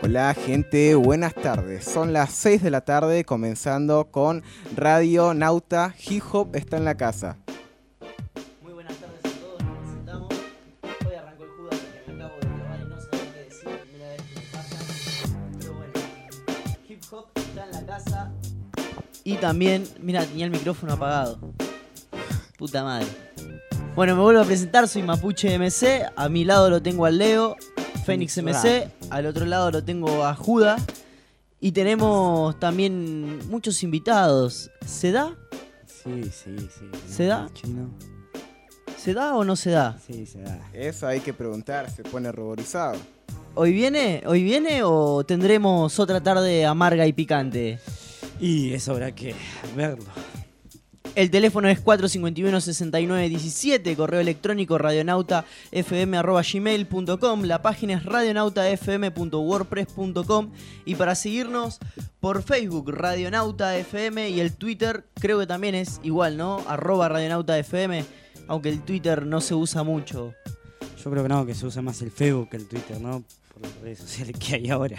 Hola gente, buenas tardes. Son las 6 de la tarde comenzando con Radio Nauta. Hip Hop está en la casa. Muy buenas tardes a todos, nos presentamos. Hoy arrancó el judo porque me acabo de clavar y no sabía qué decir, primera vez que me pasa. Pero bueno, Hip Hop está en la casa. Y también, mira, tenía el micrófono apagado. Puta madre. Bueno, me vuelvo a presentar, soy Mapuche MC. A mi lado lo tengo al Leo, Fénix MC. Al otro lado lo tengo a Juda. Y tenemos también muchos invitados. ¿Se da? Sí. ¿Se da? Chino. ¿Se da o no se da? Sí, se da. Eso hay que preguntar, se pone ruborizado. ¿Hoy viene o tendremos otra tarde amarga y picante? Y eso habrá que verlo. El teléfono es 451-6917, correo electrónico radionautafm@gmail.com, la página es radionautafm.wordpress.com y para seguirnos por Facebook radionautafm y el Twitter creo que también es igual, ¿no? @radionautafm, aunque el Twitter no se usa mucho. Yo creo que no, que se usa más el Facebook que el Twitter, ¿no? Por las redes sociales que hay ahora.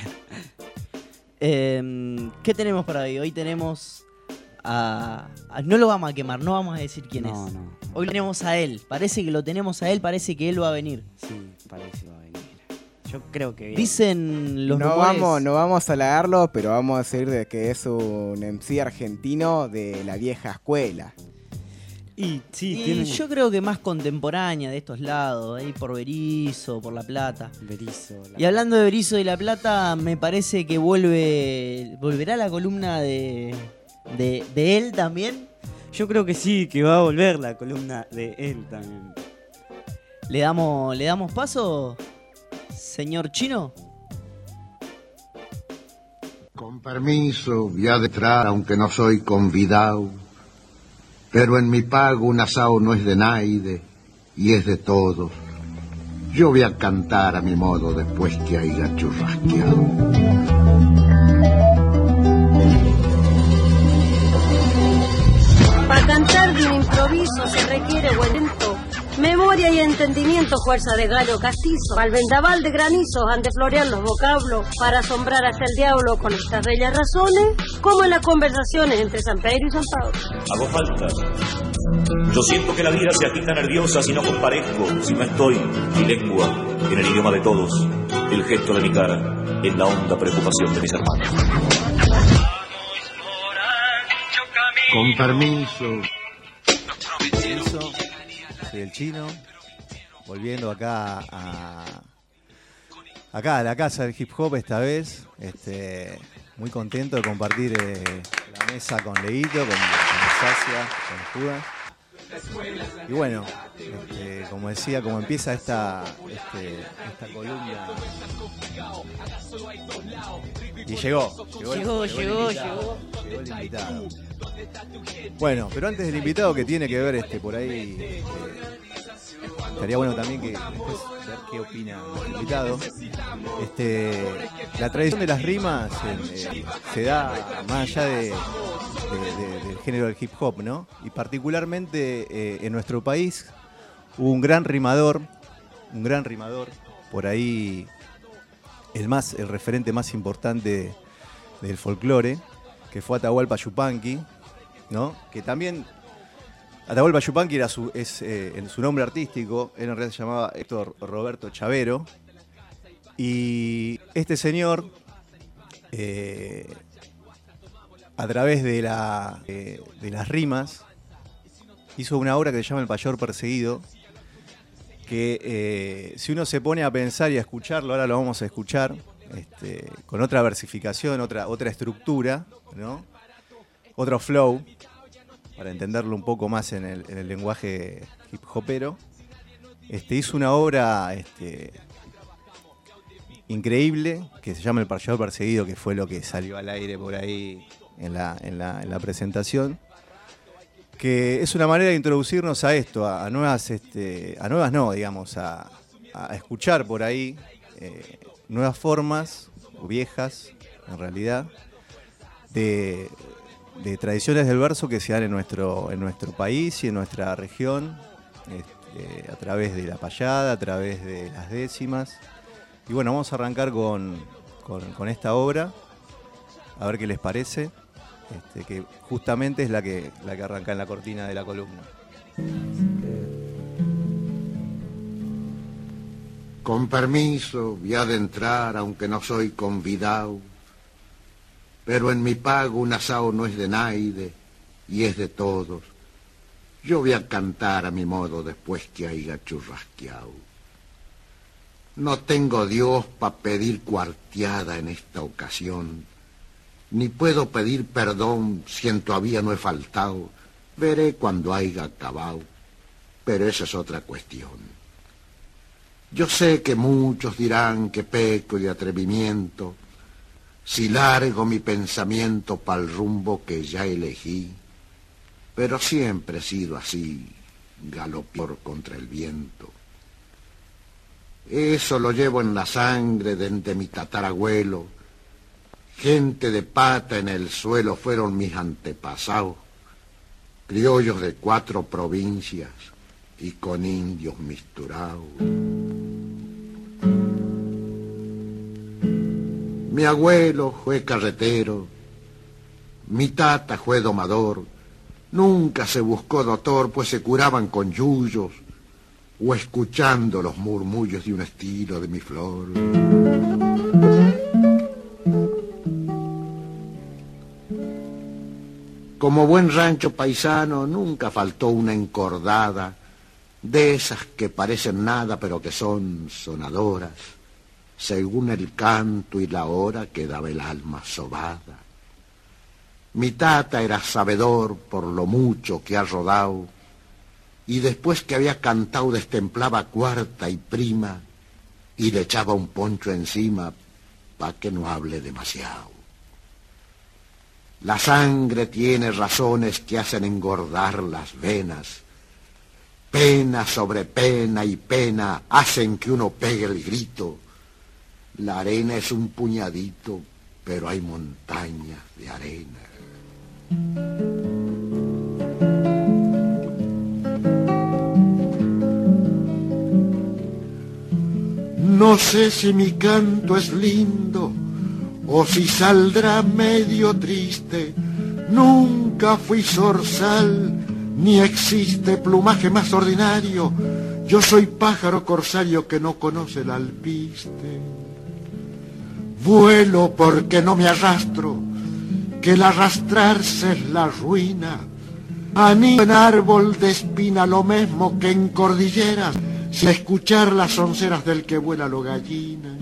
¿Qué tenemos para hoy? Hoy tenemos no lo vamos a quemar, no vamos a decir quién es. No. Hoy tenemos a él, parece que lo tenemos a él, parece que él va a venir. Sí, parece que va a venir. Yo creo que viene. Dicen los No rumores... vamos a halagarlo, pero vamos a decir de que es un MC argentino de la vieja escuela. Y sí, Y tiene... yo creo que más contemporánea de estos lados, ahí por Berizo, por La Plata. Berizo. Y hablando de Berizo y La Plata, me parece que volverá la columna de él también. Yo creo que sí, que va a volver la columna de él también. ¿Le damos paso, señor Chino? Con permiso, voy a entrar aunque no soy convidado, pero en mi pago un asao no es de naide y es de todos. Yo voy a cantar a mi modo después que haya churrasqueado. Para cantar de un improviso se requiere buen talento, memoria y entendimiento, fuerza de gallo castizo. Al vendaval de granizos han de florear los vocablos para asombrar hasta el diablo con estas bellas razones, como en las conversaciones entre San Pedro y San Pablo. Hago falta. Yo siento que la vida se agita nerviosa si no comparezco, si no estoy, mi lengua, en el idioma de todos, el gesto de mi cara, en la honda preocupación de mis hermanos. Con permiso. Soy el Chino, volviendo acá a la casa del hip hop esta vez. Muy contento de compartir la mesa con Leito, con Sacia, con Judas. Y bueno, como decía, como empieza esta columna. Y llegó el invitado. Bueno, pero antes del invitado, que tiene que ver por ahí, estaría bueno también que después ver qué opina el invitado. La tradición de las rimas se da más allá del género del hip hop, ¿no? Y particularmente en nuestro país hubo un gran rimador, por ahí el referente más importante del folclore, que fue Atahualpa Yupanqui, ¿no? Que también Atahualpa Yupanqui era en su nombre artístico, él en realidad se llamaba Héctor Roberto Chavero, y este señor a través de las rimas hizo una obra que se llama El Payor Perseguido, que si uno se pone a pensar y a escucharlo, ahora lo vamos a escuchar, con otra versificación, otra estructura, ¿no? Otro flow, para entenderlo un poco más en el lenguaje hip hopero. Hizo una obra increíble que se llama El Payor Perseguido, que fue lo que salió al aire por ahí en la presentación, que es una manera de introducirnos a esto, a escuchar por ahí nuevas formas, o viejas en realidad, de tradiciones del verso que se dan en nuestro país y en nuestra región, a través de la payada, a través de las décimas. Y bueno, vamos a arrancar con con esta obra, a ver qué les parece, que justamente es la que arranca en la cortina de la columna. Con permiso, voy a adentrar, aunque no soy convidado, pero en mi pago un asao no es de naide y es de todos. Yo voy a cantar a mi modo después que haya churrasqueado. No tengo Dios pa' pedir cuarteada en esta ocasión, ni puedo pedir perdón si en todavía no he faltado. Veré cuando haya acabado, pero esa es otra cuestión. Yo sé que muchos dirán que peco de atrevimiento si largo mi pensamiento pa'l rumbo que ya elegí, pero siempre he sido así, galopeador contra el viento. Eso lo llevo en la sangre de mi tatarabuelo. Gente de pata en el suelo fueron mis antepasados, criollos de 4 provincias y con indios misturados. Mi abuelo fue carretero, mi tata fue domador, nunca se buscó doctor, pues se curaban con yuyos o escuchando los murmullos de un estilo de mi flor. Como buen rancho paisano nunca faltó una encordada, de esas que parecen nada pero que son sonadoras, según el canto y la hora que daba el alma sobada. Mi tata era sabedor por lo mucho que ha rodado, y después que había cantado destemplaba cuarta y prima, y le echaba un poncho encima pa' que no hable demasiado. La sangre tiene razones que hacen engordar las venas. Pena sobre pena y pena hacen que uno pegue el grito. La arena es un puñadito, pero hay montañas de arena. No sé si mi canto es lindo o si saldrá medio triste. Nunca fui zorzal, ni existe plumaje más ordinario. Yo soy pájaro corsario que no conoce el alpiste. Vuelo porque no me arrastro, que el arrastrarse es la ruina. Anido en árbol de espina lo mismo que en cordilleras, sin escuchar las onceras del que vuela lo gallina.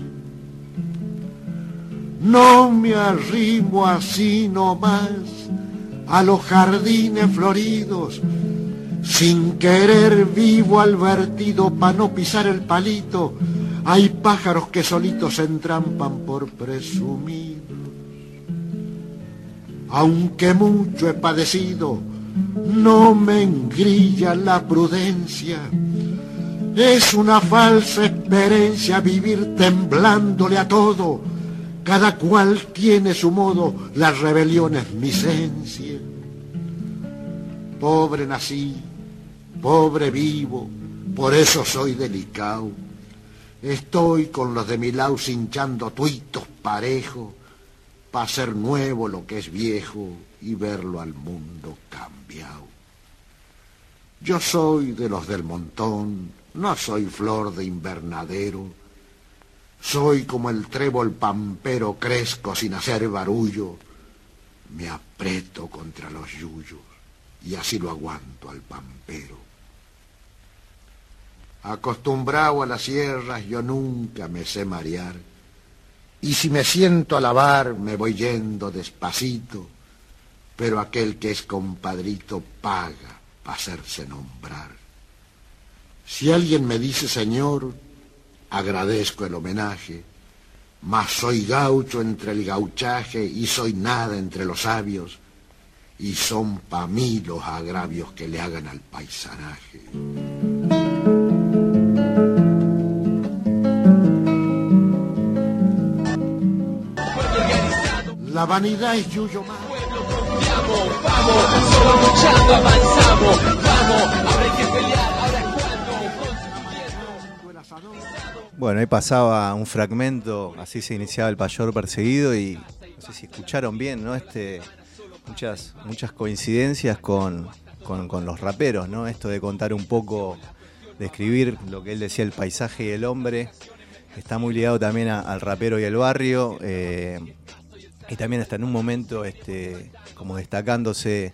No me arrimo así nomás a los jardines floridos, sin querer vivo al vertido pa' no pisar el palito. Hay pájaros que solitos se entrampan por presumidos. Aunque mucho he padecido, no me engrilla la prudencia. Es una falsa experiencia vivir temblándole a todo. Cada cual tiene su modo, la rebelión es mi esencia. Pobre nací, pobre vivo, por eso soy delicado. Estoy con los de mi lado hinchando tuitos parejos, pa' hacer nuevo lo que es viejo y verlo al mundo cambiado. Yo soy de los del montón, no soy flor de invernadero. Soy como el trébol pampero, crezco sin hacer barullo. Me aprieto contra los yuyos y así lo aguanto al pampero. Acostumbrado a las sierras yo nunca me sé marear, y si me siento a lavar me voy yendo despacito, pero aquel que es compadrito paga pa' hacerse nombrar. Si alguien me dice señor, agradezco el homenaje, mas soy gaucho entre el gauchaje y soy nada entre los sabios, y son pa' mí los agravios que le hagan al paisanaje. La vanidad es yuyo más. Vamos, solo luchando avanzamos. Vamos, ahora hay que pelear, ahora es cuando. Bueno, ahí pasaba un fragmento, así se iniciaba El Payor Perseguido y no sé si escucharon bien, ¿no? Muchas coincidencias con los raperos, ¿no? Esto de contar un poco, de escribir lo que él decía, el paisaje y el hombre, está muy ligado también al rapero y al barrio, y también está en un momento como destacándose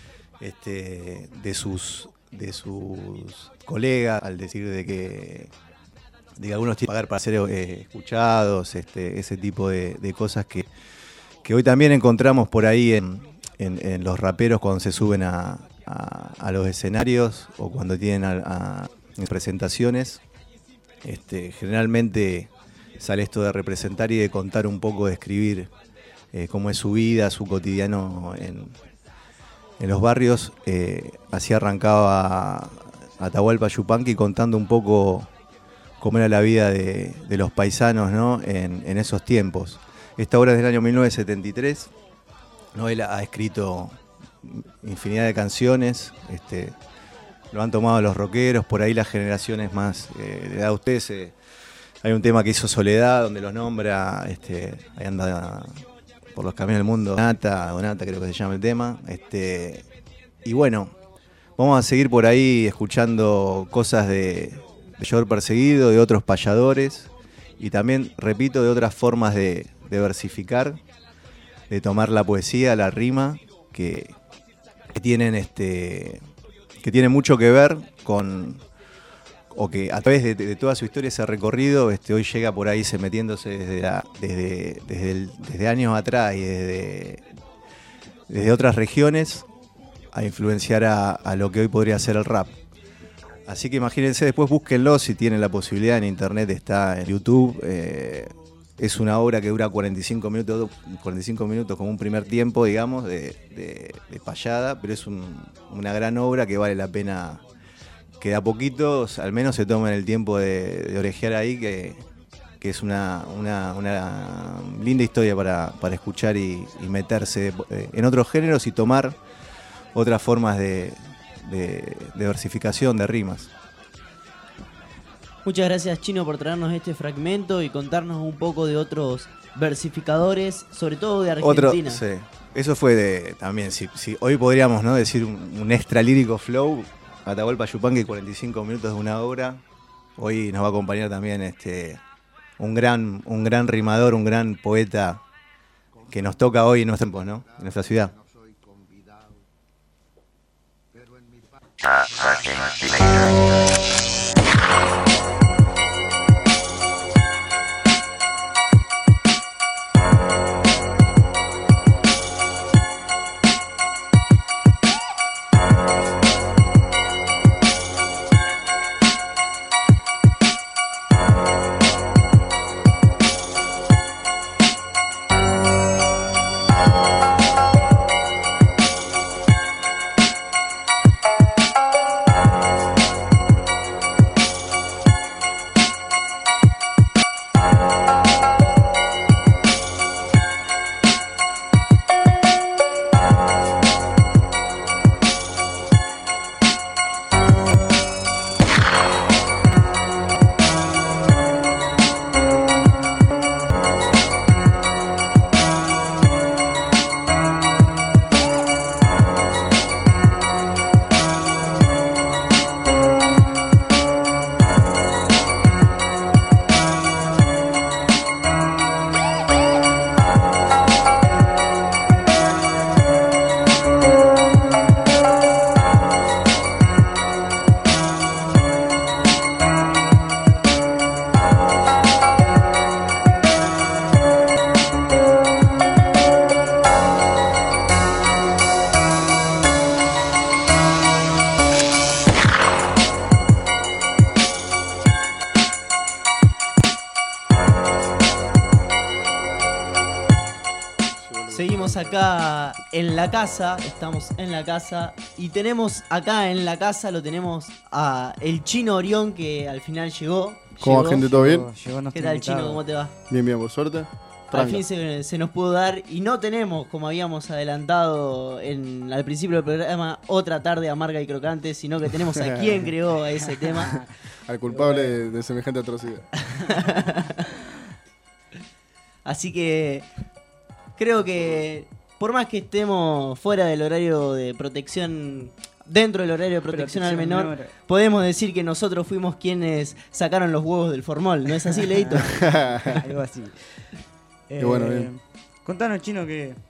de sus colegas, al decir de que algunos tienen que pagar para ser escuchados, ese tipo de cosas que hoy también encontramos por ahí en los raperos cuando se suben a los escenarios o cuando tienen presentaciones. Generalmente sale esto de representar y de contar un poco, de escribir cómo es su vida, su cotidiano en los barrios. Así arrancaba Atahualpa Yupanqui contando un poco cómo era la vida de los paisanos, ¿no? en esos tiempos. Esta obra es del año 1973, ¿no? Él ha escrito infinidad de canciones, lo han tomado los rockeros, por ahí las generaciones más de edad de ustedes. Hay un tema que hizo Soledad, donde los nombra, ahí anda por los caminos del mundo, Donata creo que se llama el tema. Y bueno, vamos a seguir por ahí escuchando cosas de Payor Perseguido, de otros payadores, y también, repito, de otras formas de versificar, de tomar la poesía, la rima, que tienen que tiene mucho que ver con, o que a través de toda su historia, ese recorrido, hoy llega por ahí metiéndose desde años atrás y desde otras regiones a influenciar a lo que hoy podría ser el rap. Así que imagínense, después búsquenlo si tienen la posibilidad, en internet está en YouTube. Es una obra que dura 45 minutos como un primer tiempo, digamos, de payada, pero es una gran obra que vale la pena que de a poquitos al menos se tomen el tiempo de orejear ahí, que es una linda historia para escuchar y meterse en otros géneros y tomar otras formas de versificación, de rimas. Muchas gracias, Chino, por traernos este fragmento y contarnos un poco de otros versificadores, sobre todo de Argentina. Sí. Eso fue también, si hoy podríamos, ¿no?, decir un extra lírico flow, Atahualpa Yupanqui, 45 minutos de una obra. Hoy nos va a acompañar también un gran rimador, un gran poeta que nos toca hoy en nuestros tiempos, ¿no?, en nuestra ciudad. Seguimos acá en la casa, estamos en la casa y tenemos acá en la casa, lo tenemos a el Chino Orión, que al final llegó. ¿Cómo va, gente? ¿Todo bien? Llegó ¿Qué tal, Chino? ¿Cómo te va? Bien, por suerte. al fin se nos pudo dar y no tenemos, como habíamos adelantado al principio del programa, otra tarde amarga y crocante, sino que tenemos a quien creó ese tema. Al culpable de semejante atrocidad. Así que creo que por más que estemos fuera del horario de protección, dentro del horario de protección al menor, podemos decir que nosotros fuimos quienes sacaron los huevos del formol, ¿no es así, Leito? Algo así. Qué bueno, bien. Contanos, Chino,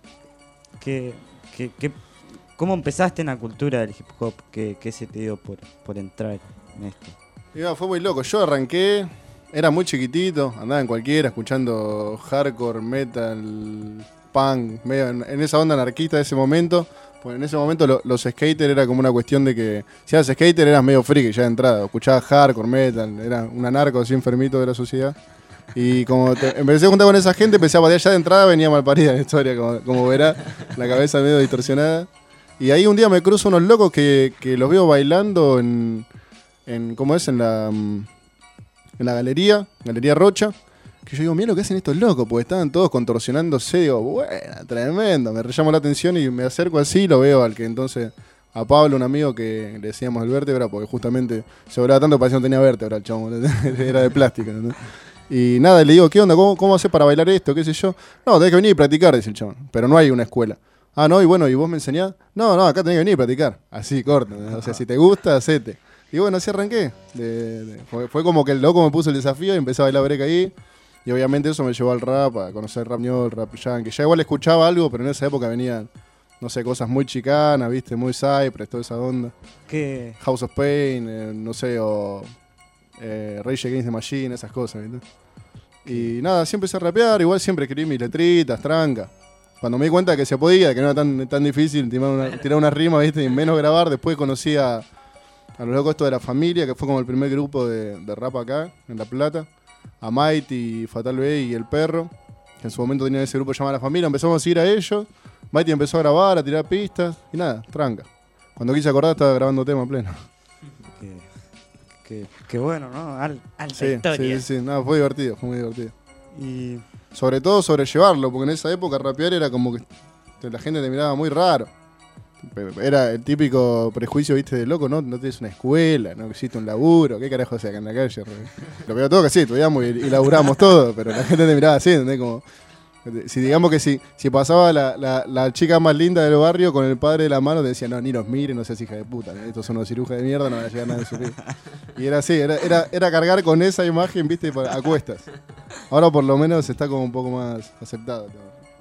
¿cómo empezaste en la cultura del hip hop? ¿Qué se te dio por entrar en esto? Fue muy loco. Yo arranqué, era muy chiquitito, andaba en cualquiera, escuchando hardcore, metal, punk, medio en esa onda anarquista de ese momento. Pues en ese momento los skaters era como una cuestión de que si eras skater eras medio friki ya de entrada. Escuchabas hardcore, metal, era un anarco así enfermito de la sociedad. Y como empecé a juntar con esa gente, empecé a patear ya de entrada, venía mal parida la historia, como verá, la cabeza medio distorsionada. Y ahí un día me cruzo unos locos que los veo bailando en ¿cómo es? En la Galería Rocha. Que yo digo, mira lo que hacen estos locos, porque estaban todos contorsionándose. Digo, bueno, tremendo. Me llamó la atención y me acerco así, lo veo al que entonces, a Pablo, un amigo que le decíamos el vértebra, porque justamente se volaba tanto, parecía que no tenía vértebra el chabón, era de plástico, ¿no? Y nada, le digo, ¿qué onda? ¿Cómo haces para bailar esto? ¿Qué sé yo? No, tenés que venir y practicar, dice el chabón. Pero no hay una escuela. Ah, no, y bueno, ¿y vos me enseñás? No, acá tenés que venir y practicar. Así, corto. O sea, si te gusta, hacete. Y bueno, así arranqué. Fue como que el loco me puso el desafío y empecé a bailar break ahí. Y obviamente eso me llevó al rap, a conocer rap ñol, rap yankee. Ya igual escuchaba algo, pero en esa época venían, no sé, cosas muy chicanas, ¿viste? Muy Cypress, toda esa onda. ¿Qué? House of Pain, no sé, o Rage Against the Machine, esas cosas, ¿viste? Y nada, siempre empecé a rapear, igual siempre escribí mis letritas, tranca. Cuando me di cuenta que se podía, que no era tan difícil tirar una rima, ¿viste? Y menos grabar, después conocí a los locos esto de La Familia, que fue como el primer grupo de rap acá, en La Plata. A Mighty, Fatal B y El Perro, que en su momento tenían ese grupo llamado La Familia. Empezamos a seguir a ellos. Mighty empezó a grabar, a tirar pistas y nada, tranca. Cuando quise acordar estaba grabando tema en pleno. Qué bueno, ¿no? Alta Sí, historia. sí, nada, fue muy divertido. Y Sobre todo sobrellevarlo, porque en esa época rapear era como que la gente te miraba muy raro. Era el típico prejuicio, viste, de loco, no tienes una escuela, no existe un laburo, qué carajo hace acá en la calle. Lo peor todo que sí, estudiamos y laburamos todo, pero la gente te miraba así, ¿entendés? Como, si digamos que si pasaba la chica más linda del barrio con el padre de la mano, te decía, no, ni los miren, no seas hija de puta, ¿no? Estos son unos cirujas de mierda, no van a llegar nada de su vida. Y era así, era cargar con esa imagen, viste, a cuestas. Ahora por lo menos está como un poco más aceptado todo.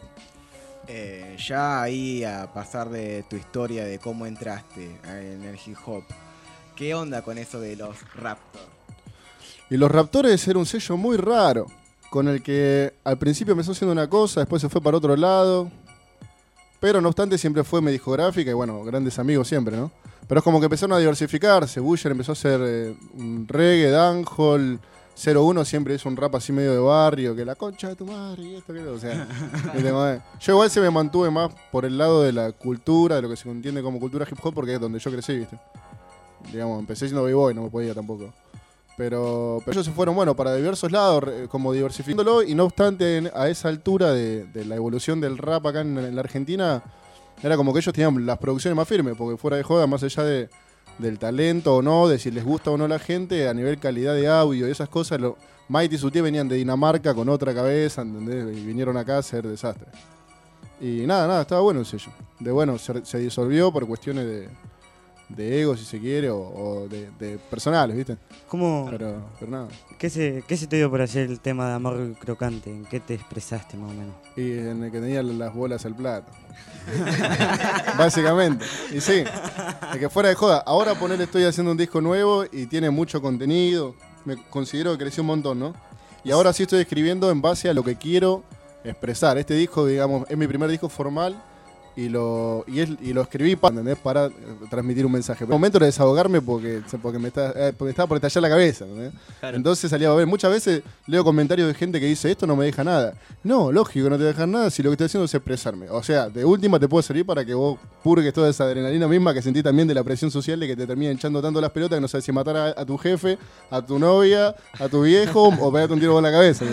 Ya ahí a pasar de tu historia de cómo entraste en el hip hop, ¿qué onda con eso de los Raptors? Y los Raptores era un sello muy raro, con el que al principio empezó haciendo una cosa, después se fue para otro lado, pero no obstante siempre fue mi discográfica y bueno, grandes amigos siempre, ¿no? Pero es como que empezaron a diversificarse, Busher empezó a hacer un reggae, dancehall, 01 siempre hizo un rap así medio de barrio, que la concha de tu madre y esto, que o sea, yo igual se me mantuve más por el lado de la cultura, de lo que se entiende como cultura hip hop, porque es donde yo crecí, ¿viste? Digamos, empecé siendo b-boy, no me podía tampoco. Pero ellos se fueron, bueno, para diversos lados, como diversificándolo, y no obstante, a esa altura de la evolución del rap acá en la Argentina, era como que ellos tenían las producciones más firmes, porque fuera de joda, más allá del talento o no, de si les gusta o no la gente, a nivel calidad de audio y esas cosas, Mighty y su tío venían de Dinamarca con otra cabeza, ¿entendés? Y vinieron acá a hacer desastre. Y nada, estaba bueno el sello. Se disolvió por cuestiones de ego, si se quiere, o de personales, ¿viste? ¿cómo? Pero nada. ¿Qué se te dio por hacer el tema de Amargo y Crocante? ¿En qué te expresaste más o menos? Y en el que tenía las bolas al plato. Básicamente. Y sí, de que fuera de joda. Ahora estoy haciendo un disco nuevo y tiene mucho contenido. Me considero que creció un montón, ¿no? Y ahora sí estoy escribiendo en base a lo que quiero expresar. Este disco, digamos, es mi primer disco formal y lo escribí para transmitir un mensaje. Pero el momento era desahogarme porque me estaba por estallar la cabeza. Claro. Entonces salía a ver. Muchas veces leo comentarios de gente que dice, esto no me deja nada. No, lógico, no te deja nada si lo que estoy haciendo es expresarme. O sea, de última te puede servir para que vos purgues toda esa adrenalina misma que sentís también de la presión social de que te termina hinchando tanto las pelotas que no sabes si matar a tu jefe, a tu novia, a tu viejo o pegarte un tiro con la cabeza.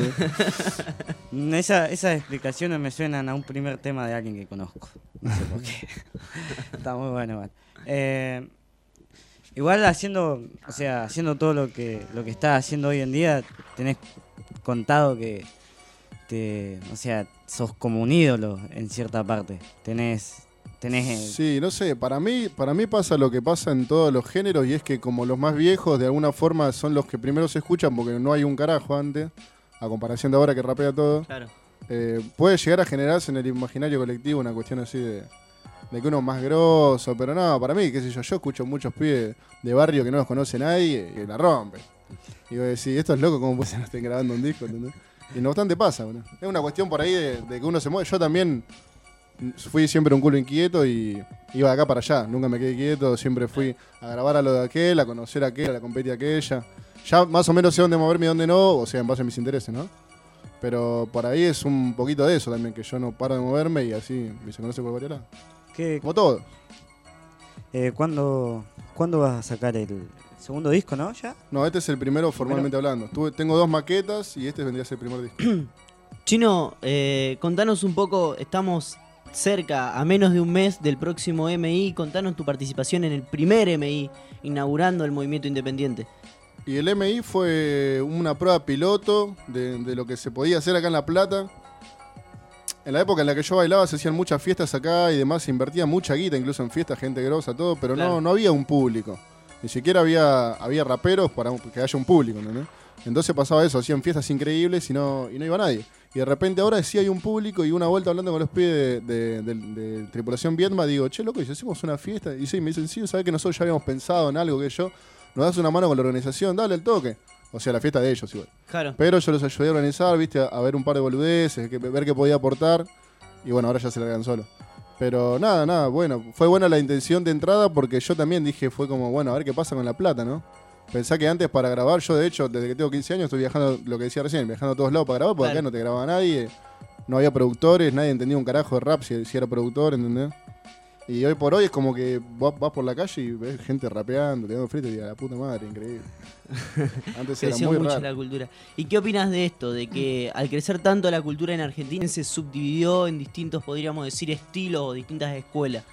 Esas explicaciones me suenan a un primer tema de alguien que conozco. No sé por qué. Está muy bueno, igual. Igual haciendo todo lo que estás haciendo hoy en día, tenés contado que sos como un ídolo en cierta parte. Tenés Sí, no sé, para mí pasa lo que pasa en todos los géneros y es que como los más viejos de alguna forma son los que primero se escuchan porque no hay un carajo antes, a comparación de ahora que rapea todo. Claro. Puede llegar a generarse en el imaginario colectivo una cuestión así de que uno es más grosso, pero no, para mí, qué sé yo escucho muchos pibes de barrio que no los conoce nadie y la rompen. Y voy a decir, estos locos, ¿cómo pueden estar grabando un disco? ¿Entendés? Y no obstante pasa, ¿no? Es una cuestión por ahí de que uno se mueve. Yo también fui siempre un culo inquieto y iba de acá para allá, nunca me quedé quieto, siempre fui a grabar a lo de aquel, a conocer a aquel, a la competir a aquella. Ya más o menos sé dónde moverme y dónde no, o sea, en base a mis intereses, ¿no? Pero por ahí es un poquito de eso también, que yo no paro de moverme y así se conoce por varios lados. Como todo. ¿Cuándo vas a sacar el segundo disco, no? ¿Ya? No, este es el primero formalmente hablando. Tengo 2 maquetas y este vendría a ser el primer disco. Chino, contanos un poco, estamos cerca, a menos de un mes del próximo MI, contanos tu participación en el primer MI, inaugurando el movimiento independiente. Y el MI fue una prueba piloto de lo que se podía hacer acá en La Plata. En la época en la que yo bailaba se hacían muchas fiestas acá y demás, se invertía mucha guita, incluso en fiestas, gente grosa, todo, pero claro, no había un público. Ni siquiera había raperos para que haya un público, ¿entendés? Entonces pasaba eso, hacían fiestas increíbles y no iba nadie. Y de repente ahora sí hay un público y una vuelta hablando con los pibes de Tripulación Vietma, digo, che, loco, ¿y si hacemos una fiesta? Y sí, me dicen, sí, ¿sabés que nosotros ya habíamos pensado en algo que yo? Nos das una mano con la organización, dale el toque. O sea, la fiesta de ellos igual. Claro. Pero yo los ayudé a organizar, viste, a ver un par de boludeces, ver qué podía aportar. Y bueno, ahora ya se largan solo. Pero nada, bueno, fue buena la intención de entrada porque yo también dije, fue como, bueno, a ver qué pasa con La Plata, ¿no? Pensá que antes para grabar, yo de hecho, desde que tengo 15 años estoy viajando, lo que decía recién, viajando a todos lados para grabar, porque claro, acá no te grababa nadie, no había productores, nadie entendía un carajo de rap si era productor, ¿entendés? Y hoy por hoy es como que vas por la calle y ves gente rapeando, tirando frito y digas, la puta madre, increíble. Antes era muy mucho raro. La cultura. ¿Y qué opinas de esto? De que al crecer tanto la cultura en Argentina se subdividió en distintos, podríamos decir, estilos o distintas escuelas.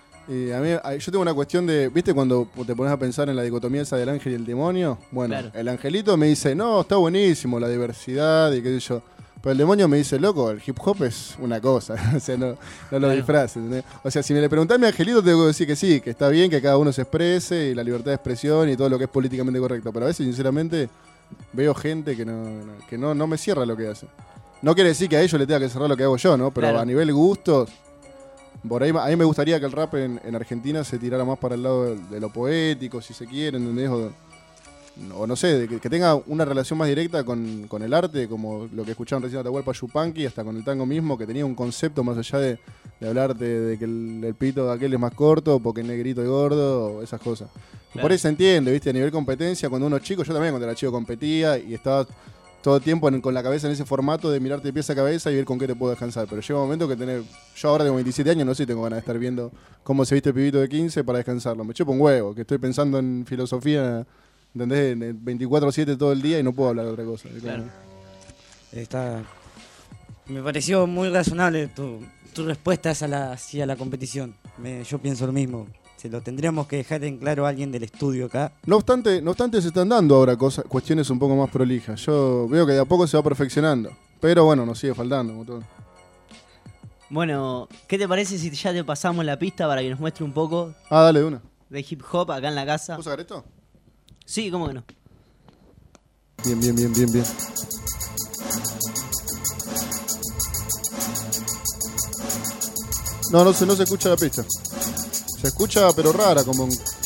Yo tengo una cuestión de, ¿viste cuando te pones a pensar en la dicotomía esa del ángel y el demonio? Bueno, claro, el angelito me dice, no, está buenísimo la diversidad y qué sé yo. Pero el demonio me dice, loco, el hip hop es una cosa, o sea, no lo disfraces, ¿entendés? O sea, si me le preguntás a mi angelito, te tengo que decir que sí, que está bien que cada uno se exprese y la libertad de expresión y todo lo que es políticamente correcto. Pero a veces, sinceramente, veo gente que no me cierra lo que hace. No quiere decir que a ellos le tenga que cerrar lo que hago yo, ¿no? Pero claro, a nivel gustos, por ahí a mí me gustaría que el rap en Argentina se tirara más para el lado de lo poético, si se quiere, ¿entendés? O no sé, que tenga una relación más directa con el arte, como lo que escucharon recién Atahualpa Yupanqui, hasta con el tango mismo, que tenía un concepto más allá de hablarte de que el pito de aquel es más corto, porque el negrito es gordo, o esas cosas. Claro. Por eso se entiende, ¿viste? A nivel competencia, cuando uno es chico, yo también cuando era chico competía y estaba todo el tiempo con la cabeza en ese formato de mirarte de pies a cabeza y ver con qué te puedo descansar. Pero llega un momento que yo ahora tengo 27 años, no sé si tengo ganas de estar viendo cómo se viste el pibito de 15 para descansarlo. Me chupo un huevo, que estoy pensando en filosofía, ¿entendés? 24/7 todo el día y no puedo hablar de otra cosa. Claro. Me pareció muy razonable tu respuesta hacia la competición. Yo pienso lo mismo. Se lo tendríamos que dejar en claro a alguien del estudio acá. No obstante se están dando ahora cuestiones un poco más prolijas. Yo veo que de a poco se va perfeccionando. Pero bueno, nos sigue faltando. Como todo. Bueno, ¿qué te parece si ya te pasamos la pista para que nos muestre un poco? Dale de una. De hip hop acá en la casa. ¿Puedo sacar esto? Sí, ¿cómo que no? Bien. No se escucha la pista. Se escucha pero rara, como...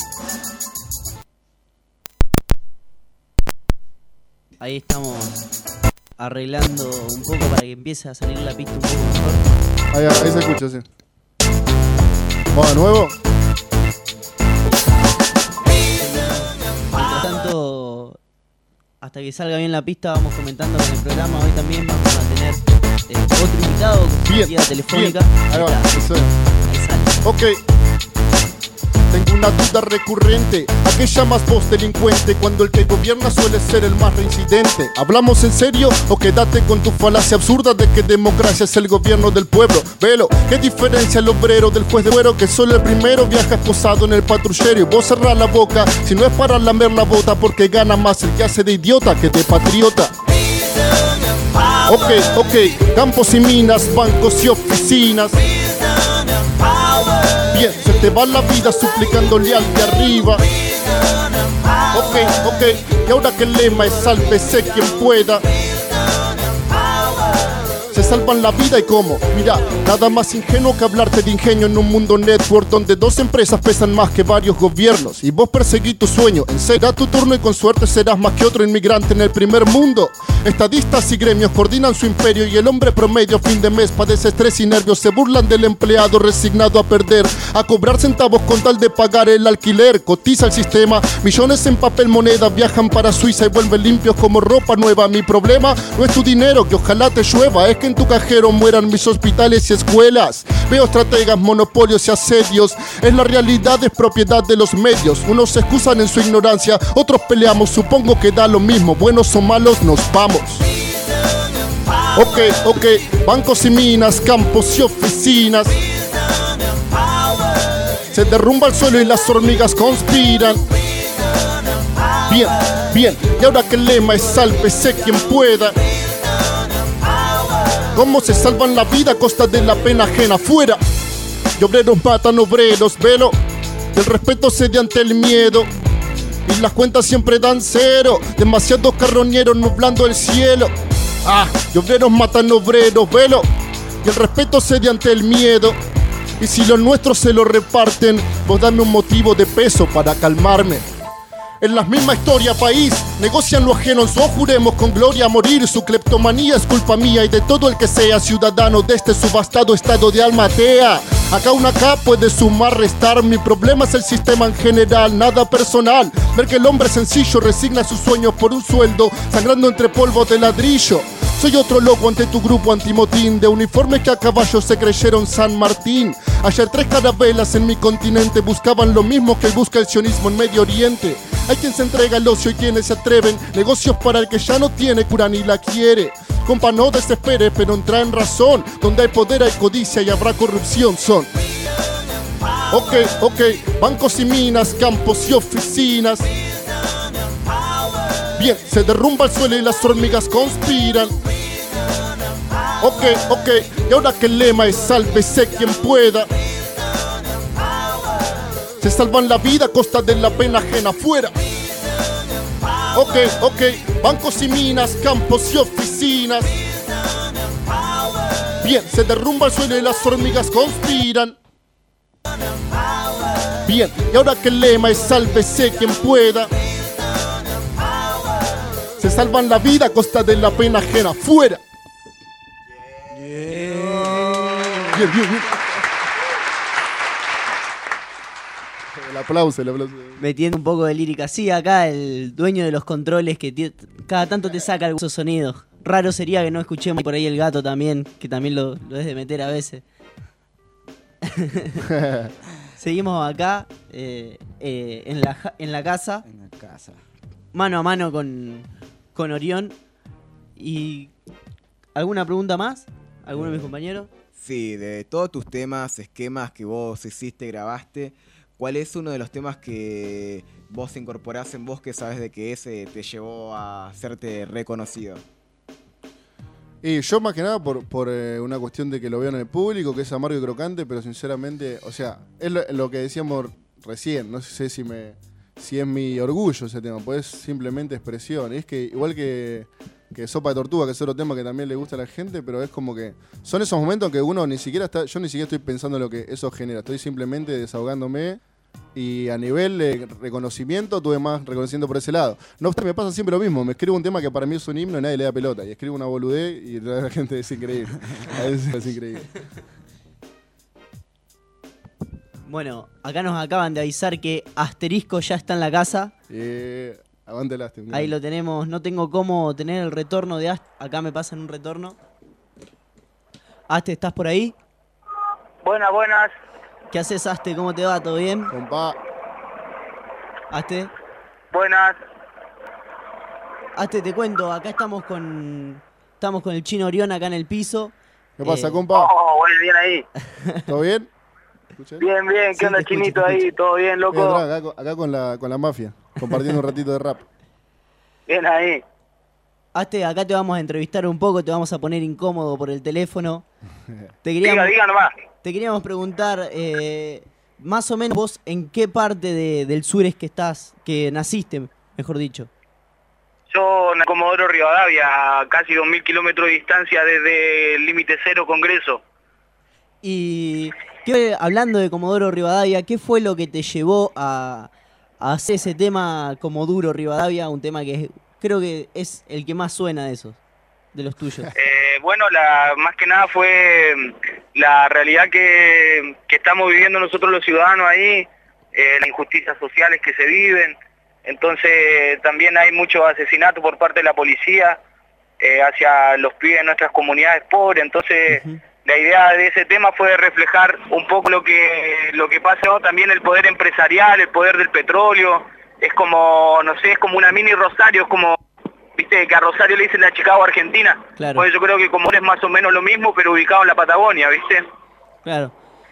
Ahí estamos arreglando un poco para que empiece a salir la pista un poco mejor. Ahí se escucha, sí. ¿Vamos de nuevo? Mientras tanto, hasta que salga bien la pista, vamos comentando en el programa. Hoy también vamos a tener otro invitado con Bien, guía telefónica. bien. Ahí va, Ahí eso está. es. Ahí sale. Ok. Tengo una duda recurrente. ¿A qué llamas vos delincuente cuando el que gobierna suele ser el más reincidente? ¿Hablamos en serio o quédate con tu falacia absurda de que democracia es el gobierno del pueblo? Velo, ¿qué diferencia el obrero del juez de cuero que solo el primero viaja esposado en el patrullero? Y vos cerrás la boca si no es para lamer la bota, porque gana más el que hace de idiota que de patriota. Ok, campos y minas, bancos y oficinas. Bien, se te va la vida suplicándole al de arriba. Ok, y ahora que el lema es sálvese quien pueda. Se salvan la vida y cómo. Mira, nada más ingenuo que hablarte de ingenio en un mundo network donde 2 empresas pesan más que varios gobiernos. Y vos perseguís tu sueño, será tu turno y con suerte serás más que otro inmigrante en el primer mundo. Estadistas y gremios coordinan su imperio y el hombre promedio a fin de mes padece estrés y nervios. Se burlan del empleado resignado a perder, a cobrar centavos con tal de pagar el alquiler. Cotiza el sistema, millones en papel moneda viajan para Suiza y vuelven limpios como ropa nueva. Mi problema no es tu dinero, que ojalá te llueva, es que en tu cajero mueran mis hospitales y escuelas. Veo estrategas, monopolios y asedios. Es la realidad, es propiedad de los medios. Unos se excusan en su ignorancia, otros peleamos. Supongo que da lo mismo, buenos o malos nos vamos. Ok, bancos y minas, campos y oficinas. Se derrumba el suelo y las hormigas conspiran. Bien, y ahora que el lema es sálvese quien pueda. ¿Cómo se salvan la vida a costa de la pena ajena? Fuera. Y obreros matan obreros, velo. El respeto cede ante el miedo. Y las cuentas siempre dan cero. Demasiados carroñeros nublando el cielo. Y obreros matan obreros, velo. Y el respeto cede ante el miedo. Y si los nuestros se lo reparten, vos dame un motivo de peso para calmarme. En la misma historia, país, negocian lo ajeno, o juremos con gloria a morir. Su cleptomanía es culpa mía y de todo el que sea ciudadano de este subastado estado de alma atea. Acá una K puede sumar, restar. Mi problema es el sistema en general, nada personal. Ver que el hombre sencillo resigna sus sueños por un sueldo, sangrando entre polvo de ladrillo. Soy otro loco ante tu grupo antimotín, de uniformes que a caballo se creyeron San Martín. Ayer 3 carabelas en mi continente buscaban lo mismo que busca el sionismo en Medio Oriente. Hay quien se entrega al ocio y quienes se atreven, negocios para el que ya no tiene cura ni la quiere. Compa, no desespere, pero entra en razón. Donde hay poder hay codicia y habrá corrupción, son. Ok, bancos y minas, campos y oficinas. Bien, se derrumba el suelo y las hormigas conspiran. Ok, y ahora que el lema es sálvese quien pueda. Se salvan la vida a costa de la pena ajena. Fuera. Ok, bancos y minas, campos y oficinas. Bien, se derrumba el suelo y las hormigas conspiran. Bien, y ahora que el lema es sálvese quien pueda. Se salvan la vida a costa de la pena ajena. Fuera. Bien. El aplauso. Metiendo un poco de lírica. Sí, acá el dueño de los controles que cada tanto te saca algún sonido. Raro sería que no escuchemos por ahí el gato también, que también lo es de meter a veces. Seguimos acá en la casa. En la casa. Mano a mano con Orión. ¿Y alguna pregunta más? ¿Alguno de mis compañeros? Sí, de todos tus temas, esquemas que vos hiciste, grabaste, ¿cuál es uno de los temas que vos incorporás en vos que sabes de que ese te llevó a hacerte reconocido? Y yo más que nada por una cuestión de que lo veo en el público, que es amargo y crocante, pero sinceramente, o sea, es lo que decíamos recién, no sé si es mi orgullo ese tema, pues es simplemente expresión. Y es que igual que Sopa de Tortuga, que es otro tema que también le gusta a la gente, pero es como que son esos momentos que uno yo ni siquiera estoy pensando en lo que eso genera, estoy simplemente desahogándome. Y a nivel de reconocimiento, tuve más reconocimiento por ese lado. No obstante, me pasa siempre lo mismo. Me escribo un tema que para mí es un himno y nadie le da pelota. Y escribo una boludez y la gente es increíble. A veces es increíble. Bueno, acá nos acaban de avisar que Asterisco ya está en la casa. Aguante el Aste. Ahí lo tenemos. No tengo cómo tener el retorno de Aste. Acá me pasan un retorno. Aste, ¿estás por ahí? Buenas, buenas. ¿Qué haces, Aste? ¿Cómo te va? ¿Todo bien? Compa. Aste. Buenas. Aste, te cuento. Acá estamos con el Chino Orión acá en el piso. ¿Qué pasa, compa? Oh, bueno, bien ahí. ¿Todo bien? Bien, bien. ¿Qué Sí, onda, te escucho, Chinito, te ahí? escucho. ¿Todo bien, loco? Acá con la mafia, compartiendo un ratito de rap. Bien ahí. Aste, acá te vamos a entrevistar un poco, te vamos a poner incómodo por el teléfono. Diga nomás. Te queríamos preguntar, más o menos vos, ¿en qué parte del sur es que naciste, mejor dicho? Yo en Comodoro Rivadavia, a casi 2.000 kilómetros de distancia desde el límite cero Congreso. Y hablando de Comodoro Rivadavia, ¿qué fue lo que te llevó a hacer ese tema Comodoro Rivadavia? Un tema que creo que es el que más suena de esos, de los tuyos. Bueno, más que nada fue la realidad que estamos viviendo nosotros los ciudadanos ahí, las injusticias sociales que se viven. Entonces también hay mucho asesinato por parte de la policía hacia los pibes de nuestras comunidades pobres. Entonces la idea de ese tema fue reflejar un poco lo que pasa, ¿no? También el poder empresarial, el poder del petróleo. Es como, no sé, es como una mini Rosario, es como, viste, que a Rosario le dicen la Chicago Argentina. Claro. Pues yo creo que como es más o menos lo mismo, pero ubicado en la Patagonia, ¿viste? Claro.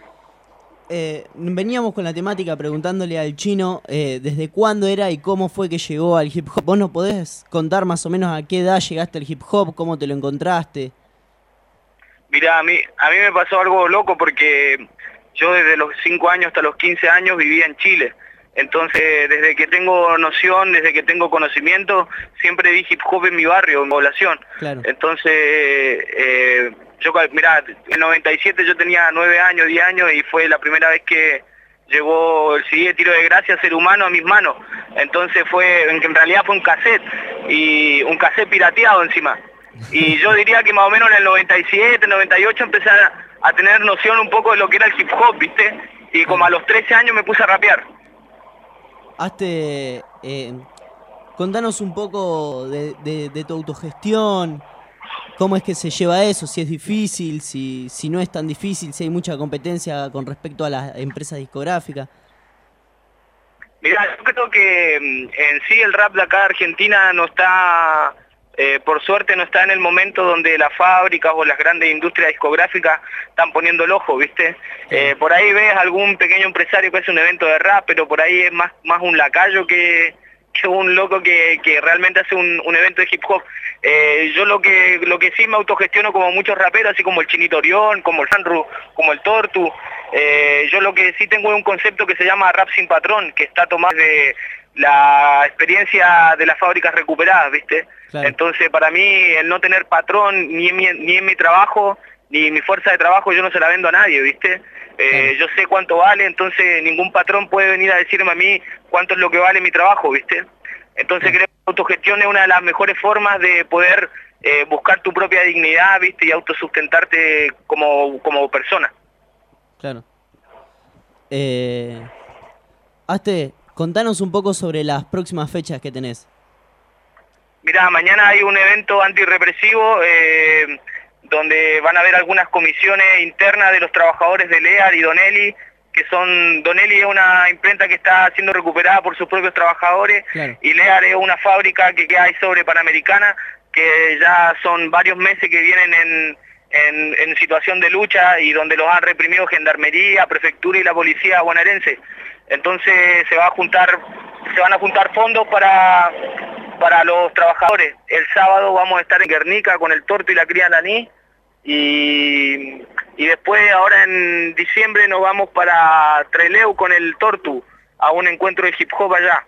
Veníamos con la temática preguntándole al Chino desde cuándo era y cómo fue que llegó al hip hop. ¿Vos nos podés contar más o menos a qué edad llegaste al hip hop, cómo te lo encontraste? Mirá, a mí me pasó algo loco porque yo desde los 5 años hasta los 15 años vivía en Chile. Entonces, desde que tengo noción, desde que tengo conocimiento, siempre vi hip hop en mi barrio, en población. Claro. Entonces, mirá, en el 97 yo tenía 9 años, 10 años y fue la primera vez que llegó el CD de Tiro de Gracia, Ser Humano, a mis manos. Entonces en realidad fue un cassette, y un cassette pirateado encima. Y yo diría que más o menos en el 97, 98 empecé a tener noción un poco de lo que era el hip hop, ¿viste? Y como a los 13 años me puse a rapear. Contanos un poco de tu autogestión, cómo es que se lleva eso, si es difícil, si no es tan difícil, si hay mucha competencia con respecto a las empresas discográficas. Mirá, yo creo que en sí el rap de acá de Argentina no está, por suerte no está en el momento donde las fábricas o las grandes industrias discográficas están poniendo el ojo, ¿viste? Por ahí ves algún pequeño empresario que hace un evento de rap, pero por ahí es más un lacayo que un loco que realmente hace un evento de hip hop. Yo lo que sí me autogestiono como muchos raperos, así como el Chinito Orión, como el Sanru, como el Tortu. Yo lo que sí tengo es un concepto que se llama rap sin patrón, que está tomado de la experiencia de las fábricas recuperadas, ¿viste? Claro. Entonces para mí el no tener patrón ni en mi trabajo, ni mi fuerza de trabajo, yo no se la vendo a nadie, ¿viste? Claro. Yo sé cuánto vale, entonces ningún patrón puede venir a decirme a mí cuánto es lo que vale mi trabajo, ¿viste? Entonces creo que la autogestión es una de las mejores formas de poder buscar tu propia dignidad, ¿viste? Y autosustentarte como persona. Claro. Aste, contanos un poco sobre las próximas fechas que tenés. Mirá, mañana hay un evento antirrepresivo donde van a haber algunas comisiones internas de los trabajadores de Lear y Donelli, Donelli es una imprenta que está siendo recuperada por sus propios trabajadores, Claro. y Lear es una fábrica que hay sobre Panamericana, que ya son varios meses que vienen en situación de lucha y donde los han reprimido Gendarmería, Prefectura y la Policía bonaerense. Entonces se van a juntar fondos para los trabajadores. El sábado vamos a estar en Guernica con el Torto y la Cría Laní, y después ahora en diciembre nos vamos para Trelew con el Tortu a un encuentro de hip hop allá.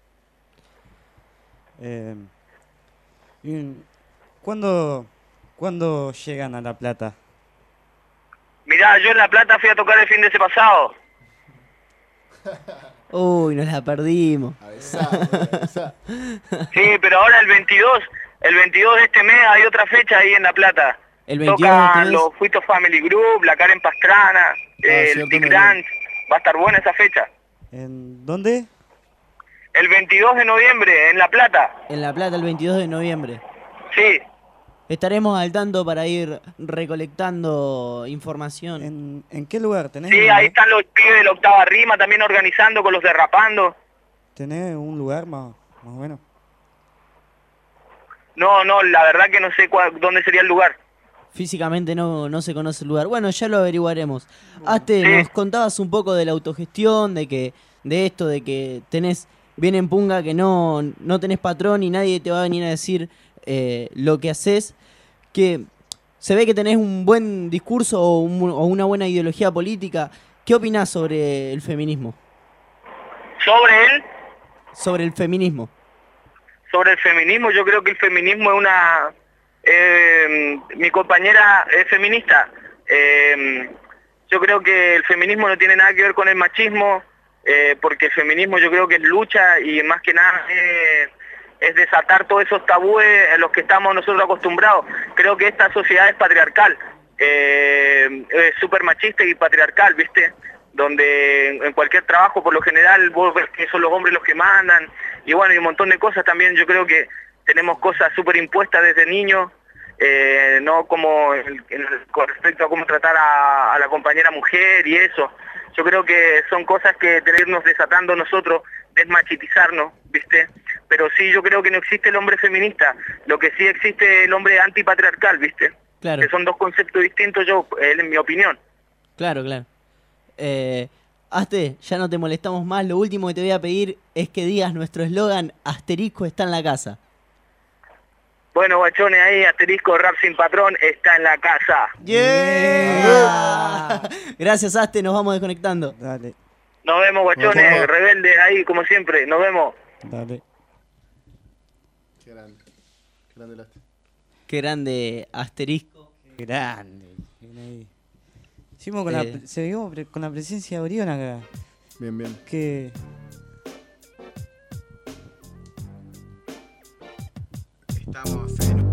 ¿Cuándo llegan a La Plata? Mirá, yo en La Plata fui a tocar el fin de ese pasado. Uy, nos la perdimos. Sí, pero ahora el 22 de este mes hay otra fecha ahí en La Plata. El 22 de Tocan este mes. los Fuito Family Group, la Karen Pastrana, el cierto, Big me Dance. Va a estar buena esa fecha. ¿En dónde? El 22 de noviembre, en La Plata. En La Plata el 22 de noviembre. Sí. Estaremos al tanto para ir recolectando información. ¿En qué lugar tenés? Sí, ahí están los pibes de la Octava Rima también organizando con los Derrapando. ¿Tenés un lugar más o menos? No, la verdad que no sé dónde sería el lugar. Físicamente no se conoce el lugar. Bueno, ya lo averiguaremos. Aste, nos contabas un poco de la autogestión, de que tenés bien en punga, que no tenés patrón y nadie te va a venir a decir lo que haces, que se ve que tenés un buen discurso o una buena ideología política. ¿Qué opinás sobre el feminismo? ¿Sobre el feminismo? Sobre el feminismo, yo creo que el feminismo es una... mi compañera es feminista. Yo creo que el feminismo no tiene nada que ver con el machismo, porque el feminismo yo creo que es lucha y más que nada es desatar todos esos tabúes a los que estamos nosotros acostumbrados. Creo que esta sociedad es patriarcal, es súper machista y patriarcal, ¿viste? Donde en cualquier trabajo por lo general vos ves que son los hombres los que mandan, y bueno, y un montón de cosas también. Yo creo que tenemos cosas súper impuestas desde niños, no como con respecto a cómo tratar a la compañera mujer y eso. Yo creo que son cosas que tenemos que irnos desatando nosotros, desmachitizarnos, ¿viste? Pero sí, yo creo que no existe el hombre feminista, lo que sí existe el hombre antipatriarcal, ¿viste? Claro. Que son dos conceptos distintos, en mi opinión. Claro. Aste, ya no te molestamos más. Lo último que te voy a pedir es que digas nuestro eslogan: Asterisco está en la casa. Bueno, guachones, ahí Asterisco Rap Sin Patrón está en la casa. ¡Yeah! Gracias, Aste, nos vamos desconectando. Dale. Nos vemos, guachones, rebeldes ahí, como siempre. Nos vemos. Dale. Qué grande. Qué grande el Aste. Qué grande, Asterisco. Qué grande. Seguimos con la presencia de Orión acá. Bien. Que... Estamos en...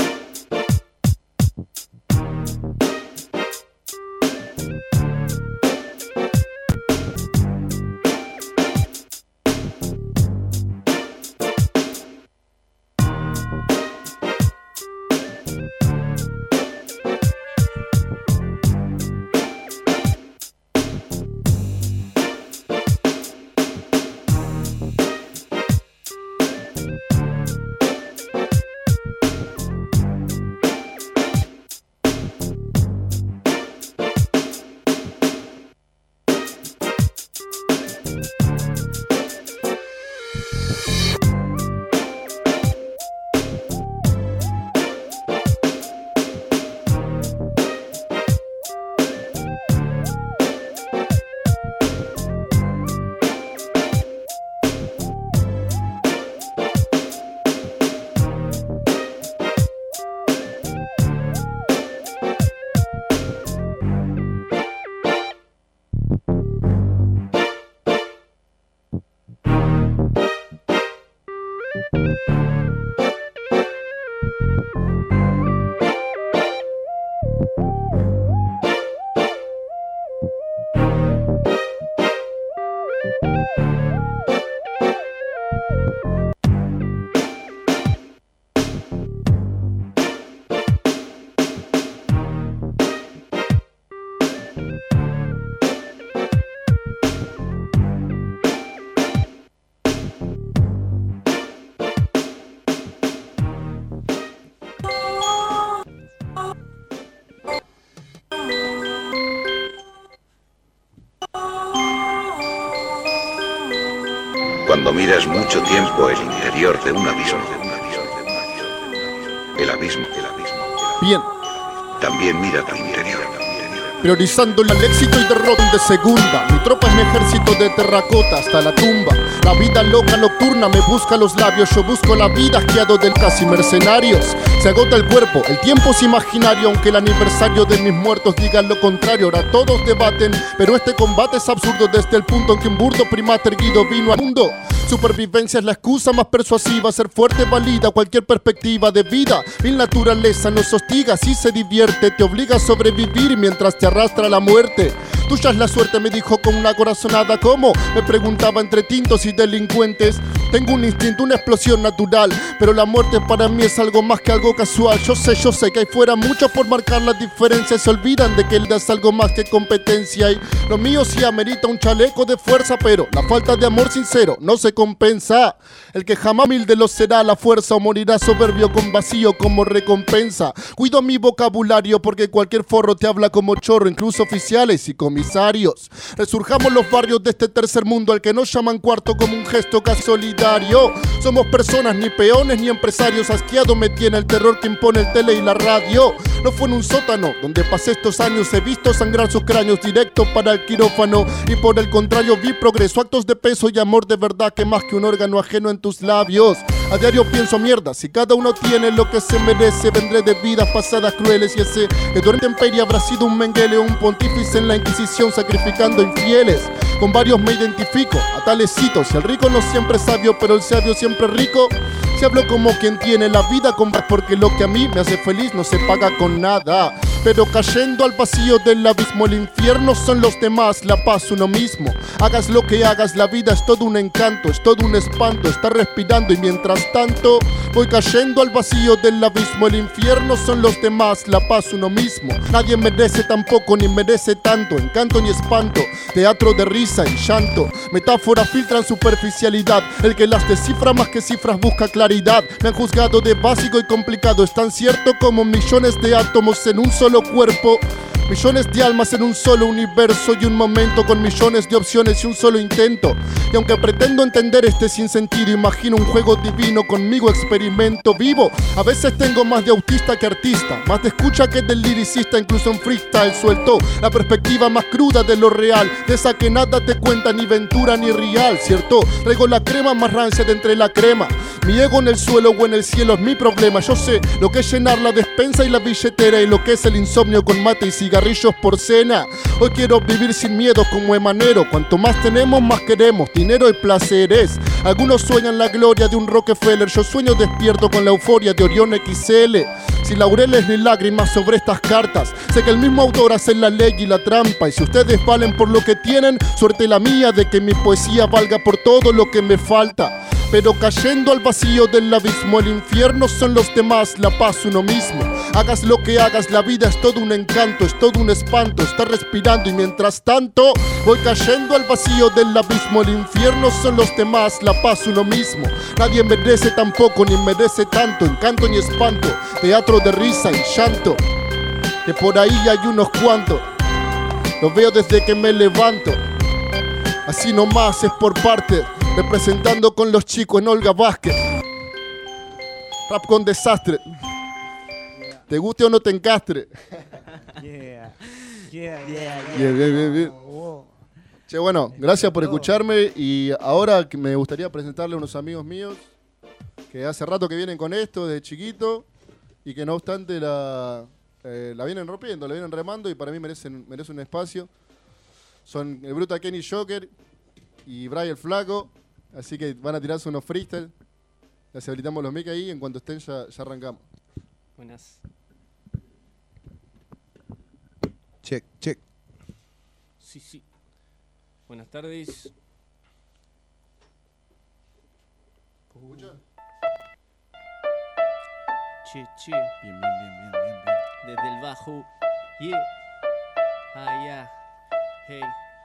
Cuando miras mucho tiempo el interior de un abismo, el abismo, Bien. también mira tu interior. Priorizando el éxito y derrota de segunda. Mi tropa es mi ejército de terracota hasta la tumba. La vida loca nocturna me busca los labios. Yo busco la vida asqueado del casi mercenarios. Se agota el cuerpo, el tiempo es imaginario. Aunque el aniversario de mis muertos diga lo contrario. Ahora todos debaten, pero este combate es absurdo. Desde el punto en que un burdo primate erguido vino al mundo. Supervivencia es la excusa más persuasiva, ser fuerte valida cualquier perspectiva de vida. Mi naturaleza nos hostiga, si se divierte, te obliga a sobrevivir mientras te arrastra la muerte. Tuya es la suerte, me dijo con una corazonada. ¿Cómo? Me preguntaba entre tintos y delincuentes. Tengo un instinto, una explosión natural, pero la muerte para mí es algo más que algo casual. Yo sé que hay fuera muchos por marcar las diferencias. Se olvidan de que él es algo más que competencia. Y lo mío sí amerita un chaleco de fuerza, pero la falta de amor sincero no se compensa. El que jamás humilde lo será la fuerza, o morirá soberbio con vacío como recompensa. Cuido mi vocabulario porque cualquier forro te habla como chorro, incluso oficiales y comisarios. Resurjamos los barrios de este tercer mundo al que nos llaman cuarto como un gesto casi solidario. Somos personas, ni peones ni empresarios. Asqueado me tiene el terror que impone el tele y la radio. No fue en un sótano donde pasé estos años. He visto sangrar sus cráneos directo para el quirófano. Y por el contrario vi progreso, actos de peso y amor de verdad, que más que un órgano ajeno en tus labios. A diario pienso mierda, si cada uno tiene lo que se merece. Vendré de vidas pasadas crueles y ese que durante imperio habrá sido un Mengele o un pontífice en la Inquisición sacrificando infieles. Con varios me identifico, a tales hitos. El rico no siempre es sabio, pero el sabio siempre es rico. Si hablo como quien tiene la vida con paz, porque lo que a mí me hace feliz no se paga con nada. Pero cayendo al vacío del abismo, el infierno son los demás, la paz uno mismo. Hagas lo que hagas, la vida es todo un encanto, es todo un espanto, estar respirando y mientras tanto voy cayendo al vacío del abismo. El infierno son los demás, la paz uno mismo. Nadie merece tampoco ni merece tanto, encanto ni espanto, teatro de risa y llanto. Metáforas filtran superficialidad, el que las descifra más que cifras busca claridad. Me han juzgado de básico y complicado, es tan cierto como millones de átomos en un solo cuerpo. Millones de almas en un solo universo y un momento con millones de opciones y un solo intento. Y aunque pretendo entender este sinsentido, imagino un juego divino, conmigo experimento vivo. A veces tengo más de autista que artista, más de escucha que del liricista, incluso en freestyle suelto la perspectiva más cruda de lo real, de esa que nada te cuenta ni ventura ni real, ¿cierto? Traigo la crema más rancia de entre la crema. Mi ego en el suelo o en el cielo es mi problema. Yo sé lo que es llenar la despensa y la billetera y lo que es el insomnio con mate y cigarrillos por cena. Hoy quiero vivir sin miedo como Emanero. Cuanto más tenemos, más queremos. Dinero y placeres. Algunos sueñan la gloria de un Rockefeller. Yo sueño despierto con la euforia de Orión XL. Sin laureles ni lágrimas sobre estas cartas. Sé que el mismo autor hace la ley y la trampa. Y si ustedes valen por lo que tienen, suerte la mía de que mi poesía valga por todo lo que me falta. Pero cayendo al vacío del abismo, el infierno son los demás, la paz uno mismo. Hagas lo que hagas, la vida es todo un encanto, es todo un espanto, estar respirando y mientras tanto voy cayendo al vacío del abismo. El infierno son los demás, la paz uno mismo. Nadie merece tampoco ni merece tanto, encanto ni espanto, teatro de risa y llanto, que por ahí hay unos cuantos. Los veo desde que me levanto, así nomás es por parte. Representando con los chicos en Olga Vázquez. Rap con desastre. Te guste o no te encastre. Bien. Che, bueno, gracias por escucharme. Y ahora me gustaría presentarle a unos amigos míos que hace rato que vienen con esto, desde chiquito. Y que no obstante la vienen rompiendo, la vienen remando. Y para mí merecen un espacio. Son el Bruta Kenny Joker y Brian el Flaco. Así que van a tirarse unos freestyle. Les habilitamos los mic ahí. En cuanto estén ya arrancamos. Buenas. Check. Sí. Buenas tardes. ¿Escucha? Che. Bien. Desde el bajo. Yeah. Yeah. Hey.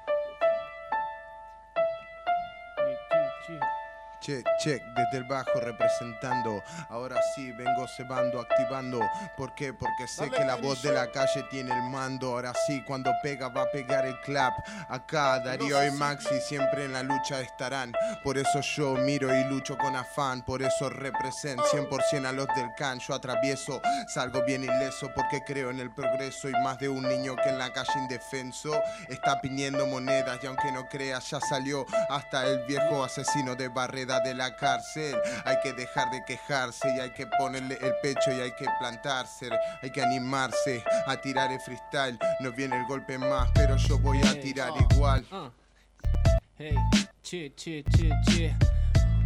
Check, desde el bajo representando. Ahora sí, vengo cebando, activando. ¿Por qué? Porque sé que la voz de la calle tiene el mando. Ahora sí, cuando pega va a pegar el clap. Acá Darío y Maxi siempre en la lucha estarán. Por eso yo miro y lucho con afán. Por eso represento 100% a los del can. Yo atravieso, salgo bien ileso porque creo en el progreso. Y más de un niño que en la calle indefenso está pidiendo monedas. Y aunque no creas, ya salió hasta el viejo asesino de Barreda de la cárcel. Hay que dejar de quejarse y hay que ponerle el pecho y hay que plantarse, hay que animarse a tirar el freestyle. No viene el golpe más, pero yo voy a tirar igual. Hey, che.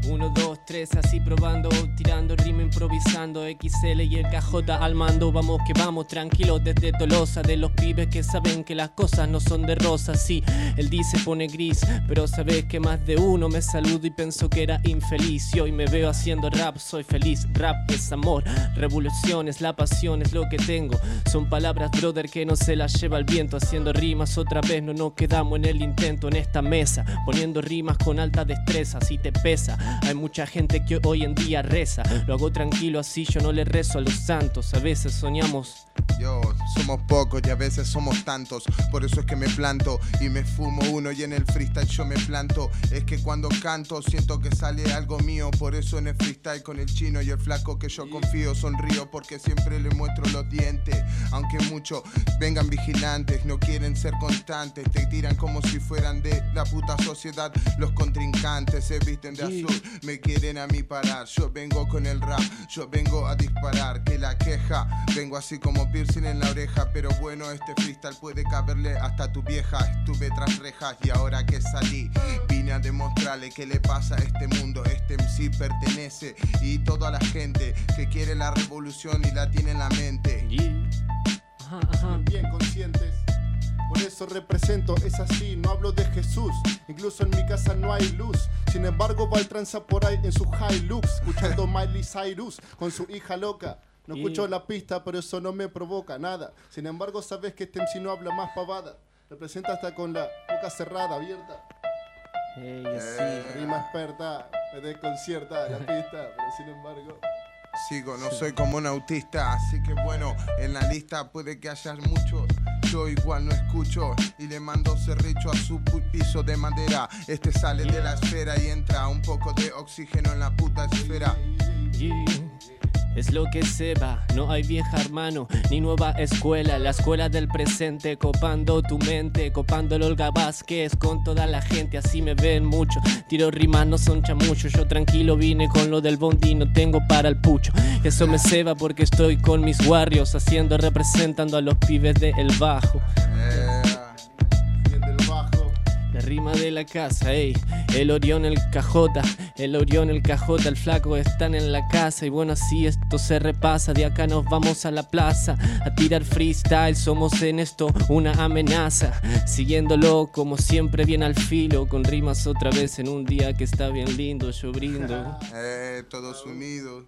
1, 2, 3, así probando, tirando rima, improvisando, XL y el KJ al mando. Vamos que vamos, tranquilos desde Tolosa, de los pibes que saben que las cosas no son de rosas. Sí, el día se pone gris, pero sabes que más de uno me saludo y pensó que era infeliz. Y hoy me veo haciendo rap, soy feliz. Rap es amor, revolución es la pasión, es lo que tengo. Son palabras, brother, que no se las lleva el viento. Haciendo rimas otra vez, no nos quedamos en el intento. En esta mesa, poniendo rimas con alta destreza, si te pesa. Hay mucha gente que hoy en día reza. Lo hago tranquilo así, yo no le rezo a los santos. A veces soñamos. Somos pocos y a veces somos tantos. Por eso es que me planto y me fumo uno y en el freestyle yo me planto. Es que cuando canto siento que sale algo mío. Por eso en el freestyle con el chino y el flaco que yo confío sonrío, porque siempre le muestro los dientes. Aunque muchos vengan vigilantes, no quieren ser constantes, te tiran como si fueran de la puta sociedad. Los contrincantes se visten de azul, me quieren a mí parar. Yo vengo con el rap, yo vengo a disparar. Que la queja, vengo así como piercing en la oreja. Pero bueno, este freestyle puede caberle hasta tu vieja. Estuve tras rejas y ahora que salí vine a demostrarle qué le pasa a este mundo. Este MC pertenece y toda la gente que quiere la revolución y la tiene en la mente. Bien conscientes, por eso represento, es así, no hablo de Jesús. Incluso en mi casa no hay luz. Sin embargo va el tranza por ahí en su Hilux, escuchando Miley Cyrus con su hija loca. No escucho la pista, pero eso no me provoca nada. Sin embargo sabes que este MC no habla más pavada. Representa hasta con la boca cerrada, abierta. Rima experta, me desconcierta la pista, pero sin embargo... Sigo, no soy como un autista, así que bueno, en la lista puede que haya muchos. Yo igual no escucho y le mando serricho a su piso de madera. Este sale de la esfera y entra un poco de oxígeno en la puta esfera. Es lo que se va, no hay vieja hermano, ni nueva escuela. La escuela del presente, copando tu mente, copando el Olga Vázquez con toda la gente. Así me ven mucho, tiro rimas, no son chamuchos. Yo tranquilo vine con lo del bondi, no tengo para el pucho. Eso me ceba porque estoy con mis warriors, haciendo, representando a los pibes de El Bajo. La rima de la casa, ey. El Orión, el Cajota, el Orión, el Cajota, el flaco están en la casa. Y bueno, así esto se repasa. De acá nos vamos a la plaza a tirar freestyle. Somos en esto una amenaza, siguiéndolo como siempre bien al filo. Con rimas otra vez en un día que está bien lindo. Yo brindo. Todos unidos.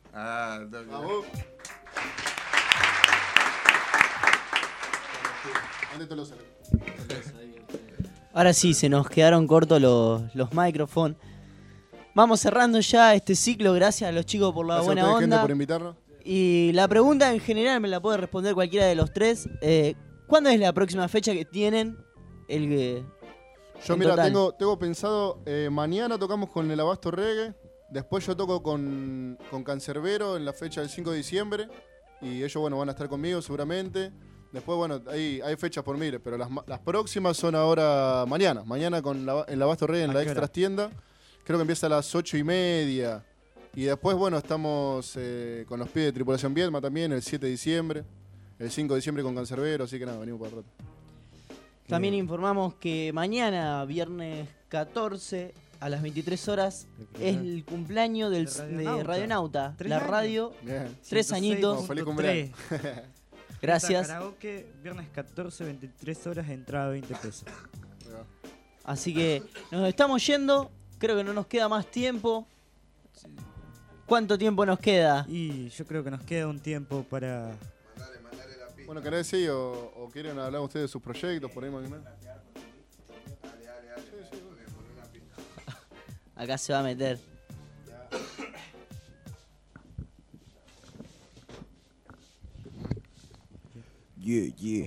Ahora sí, se nos quedaron cortos los micrófonos. Vamos cerrando ya este ciclo, gracias a los chicos por la buena onda. Gente, por invitarnos. Y la pregunta en general me la puede responder cualquiera de los tres. ¿Cuándo es la próxima fecha que tienen? Yo mira, tengo pensado, mañana tocamos con el Abasto Reggae, después yo toco con Cancerbero en la fecha del 5 de diciembre, y ellos bueno van a estar conmigo seguramente. Después, bueno, hay fechas por miles, pero las próximas son ahora mañana con el Abasto Reggae en la Extras Tienda. Creo que empieza a las 8:30. Y después, bueno, estamos con los pibes de Tripulación Viedma también, el 7 de diciembre. El 5 de diciembre con Cancerbero, así que nada, venimos para el rato. También informamos que mañana, viernes 14, a las 23 horas, es el cumpleaños de Radionauta. La radio, Bien. 3 añitos. Feliz cumpleaños. Gracias. Karaoke, viernes 14, 23 horas, entrada 20 pesos. Así que nos estamos yendo. Creo que no nos queda más tiempo. ¿Cuánto tiempo nos queda? Y yo creo que nos queda un tiempo para... Bueno, ¿querés decir o quieren hablar ustedes de sus proyectos? Por ahí, Acá se va a meter. Yeah.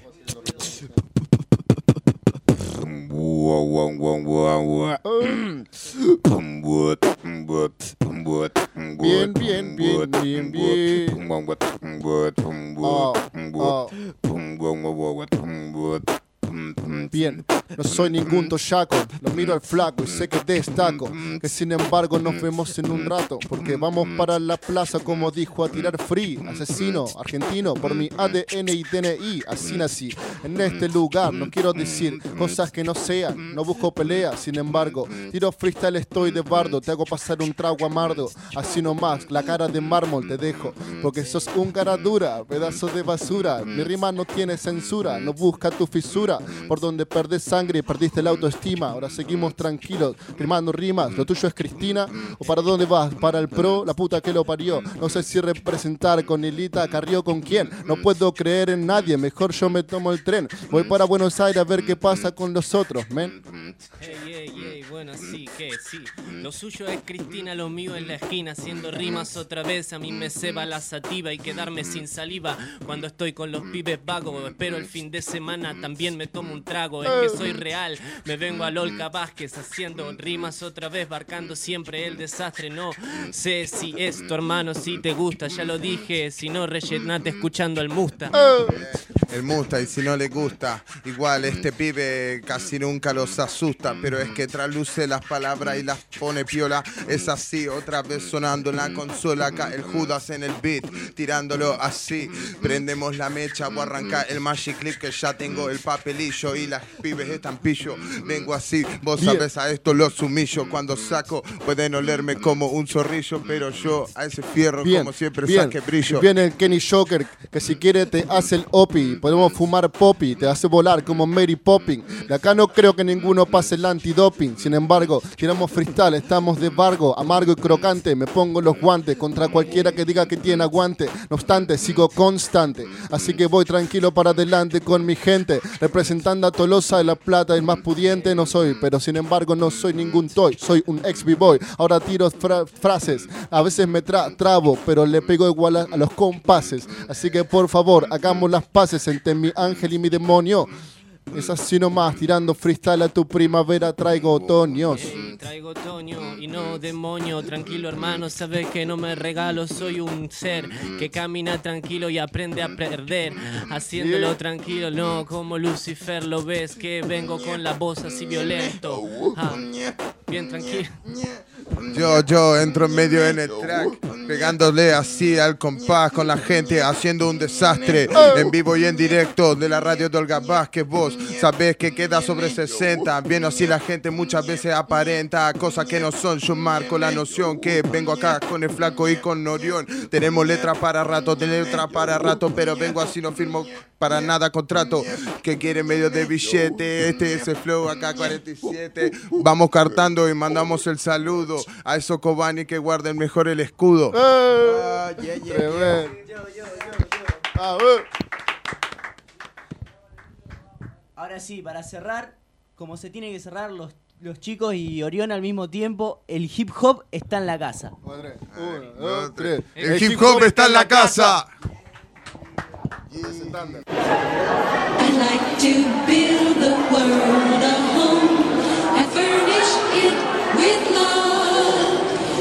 Bien, no soy ningún toyaco, lo miro al flaco y sé que destaco, que sin embargo nos vemos en un rato, porque vamos para la plaza como dijo a tirar free, asesino argentino por mi ADN y DNI, así nací, en este lugar no quiero decir cosas que no sean, no busco pelea, sin embargo, tiro freestyle, estoy de bardo, te hago pasar un trago amargo, así nomás, la cara de mármol te dejo, porque sos un cara dura, pedazo de basura, mi rima no tiene censura, no busca tu fisura, por donde perdés sangre y perdiste la autoestima, ahora seguimos tranquilos, rimando rimas, lo tuyo es Cristina, o para dónde vas, para el pro, la puta que lo parió, no sé si representar con Hilita Carrió con quién, no puedo creer en nadie, mejor yo me tomo el tren, voy para Buenos Aires a ver qué pasa con los otros, men. Hey, bueno, sí, que sí, lo suyo es Cristina, lo mío es la esquina, haciendo rimas otra vez, a mí me ceba la sativa y quedarme sin saliva, cuando estoy con los pibes vagos, espero el fin de semana, también me tomo un trago, es que soy real, me vengo a Lolca Vázquez, haciendo rimas otra vez, barcando siempre el desastre, no sé si es tu hermano, si te gusta, ya lo dije, si no rellenate escuchando al Musta. El Musta, y si no le gusta, igual este pibe casi nunca los asusta, pero es que trasluce las palabras y las pone piola, es así, otra vez sonando en la consola, acá el Judas en el beat, tirándolo así, prendemos la mecha, voy a arrancar el Magic Clip que ya tengo el papelillo y las pibes están pillo, vengo así, vos sabés a esto los humillo, cuando saco pueden olerme como un zorrillo, pero yo a ese fierro como siempre saque brillo. Viene el Kenny Joker, que si quiere te hace el opi, podemos fumar poppy, te hace volar como Mary Poppins, de acá no creo que ninguno pase el antidoping, sin embargo, tiramos freestyle, estamos de bargo, amargo y crocante, me pongo los guantes contra cualquiera que diga que tiene aguante, no obstante, sigo constante, así que voy tranquilo para adelante con mi gente, representando a Tolosa de La Plata, el más pudiente no soy, pero sin embargo no soy ningún toy, soy un ex b-boy, ahora tiro frases, a veces me trabo, pero le pego igual a los compases, así que por favor, hagamos las paces entre mi ángel y mi demonio. Es así nomás, tirando freestyle a tu primavera, traigo otoños. Traigo otoño y no demonio, tranquilo hermano, sabes que no me regalo, soy un ser que camina tranquilo y aprende a perder, haciéndolo tranquilo, no como Lucifer, lo ves que vengo con la voz así violento, bien tranquilo. Yo entro en medio en el track, pegándole así al compás con la gente, haciendo un desastre en vivo y en directo de la radio de Olga Vázquez. Vos sabés que queda sobre 60, bien así la gente muchas veces aparenta cosas que no son. Yo marco la noción que vengo acá con el flaco y con Orión. Tenemos letra para rato, pero vengo así, no firmo para nada contrato. Que quiere medio de billete, ese flow acá 47. Vamos cartando y mandamos el saludo a esos Cobani que guarden mejor el escudo. Ahora sí, para cerrar, como se tiene que cerrar los chicos y Orión al mismo tiempo, el hip hop está en la casa. 1, 2, 3. El hip hop está en la casa. I like to build the world a home and furnish it with love.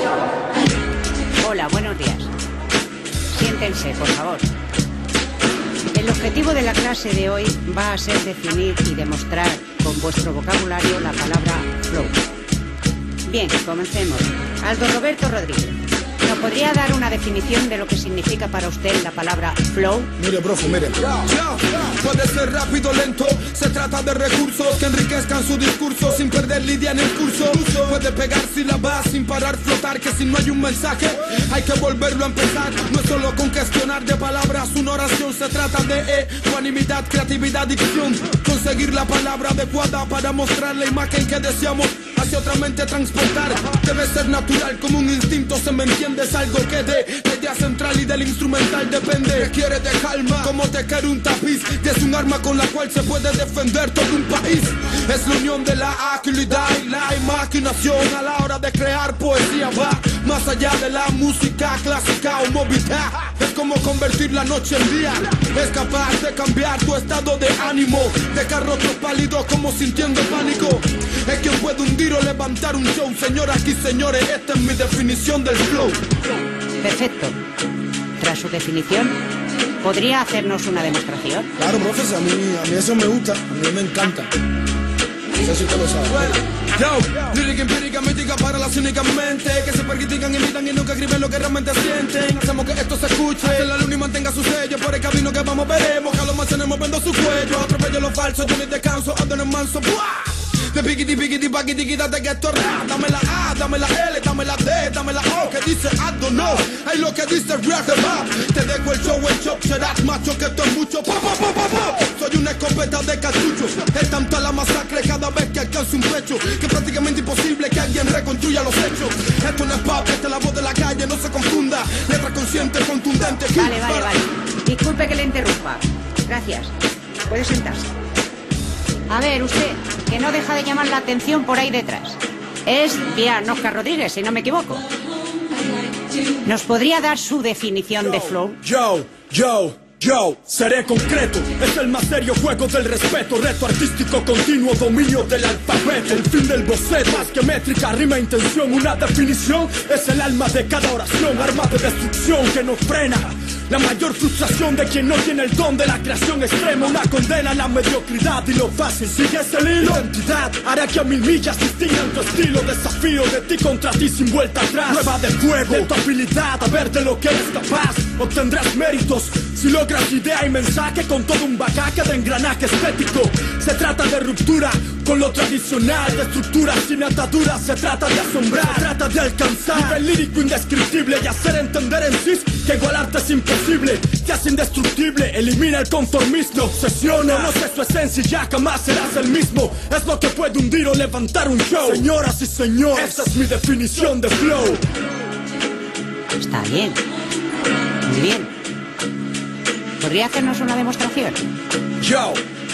Hola, buenos días. Siéntense, por favor. El objetivo de la clase de hoy va a ser definir y demostrar con vuestro vocabulario la palabra flow. Bien, comencemos. Aldo Roberto Rodríguez, ¿nos podría dar una definición de lo que significa para usted la palabra flow? Mire, profe, mire. Puede ser rápido o lento, se trata de recursos que enriquezcan su discurso sin perder lidia en el curso. Puede pegar sílabas sin parar, flotar, que si no hay un mensaje hay que volverlo a empezar. No es solo con cuestionar de palabras una oración, se trata de ecuanimidad, creatividad, dicción. Conseguir la palabra adecuada para mostrar la imagen que deseamos hacia otra mente transportar. Debe ser natural como un instinto, se me entiende, es algo que de la idea central y del instrumental depende. Requiere de calma, como tejer un tapiz, que es un arma con la cual se puede defender todo un país. Es la unión de la agilidad y la imaginación a la hora de crear poesía. Va más allá de la música clásica o movilidad. Es como convertir la noche en día. Es capaz de cambiar tu estado de ánimo, dejar rostros pálidos como sintiendo pánico. Es quien puede hundir o levantar un show. Señoras y señores, esta es mi definición del flow. Perfecto. tras su definición, ¿podría hacernos una demostración? Claro, profes, a mí eso me gusta, a mí me encanta. No sé si usted lo sabe. Yo, lírica empírica, mítica para las únicas mentes que se percritican, imitan y nunca escriben lo que realmente sienten. Hacemos que esto se escuche, que la luna y mantenga su sello. Por el camino que vamos veremos, que a los mantenemos viendo su cuello. Atropello los falsos, yo ni descanso, ando en el manso. ¡Buah! De piquiti, piquiti, paquiti, date que esto es rap. Dame la A, dame la L, dame la D, dame la O, que dice I don't know. Hay lo que dice rap de rap. Te dejo el show, serás macho que esto es mucho. Pop, pop, pop, pop, pop. Soy una escopeta de cartuchos. Es tanta la masacre cada vez que alcanzo un pecho, que es prácticamente imposible que alguien reconstruya los hechos. Esto no es pop, esta es la voz de la calle, no se confunda. Letra consciente, contundente. Vale. Disculpe que le interrumpa. Gracias. Puede sentarse. A ver, usted, que no deja de llamar la atención por ahí detrás. Es Bian Oscar Rodríguez, si no me equivoco. ¿Nos podría dar su definición de flow? Yo, seré concreto, es el más serio juego del respeto, reto artístico continuo, dominio del alfabeto, el fin del boceto, más que métrica, rima, intención, una definición, es el alma de cada oración, arma de destrucción que nos frena, la mayor frustración de quien no tiene el don de la creación extrema, una condena a la mediocridad y lo fácil, sigues el hilo, identidad, hará que a 1000 millas distingan tu estilo, desafío de ti contra ti sin vuelta atrás, prueba de fuego, de tu habilidad, a ver de lo que eres capaz, obtendrás méritos, si logras idea y mensaje con todo un bagaje de engranaje estético. Se trata de ruptura con lo tradicional, de estructuras sin ataduras. Se trata de asombrar, se trata de alcanzar nivel lírico indescriptible y hacer entender en sí que igualarte es imposible. Te hace indestructible, elimina el conformismo, obsesiona, no sé su esencia y ya jamás serás el mismo. Es lo que puede hundir o levantar un show. Señoras y señores, esa es mi definición de flow. Está bien, muy bien. ¿Podría hacernos una demostración? Yo.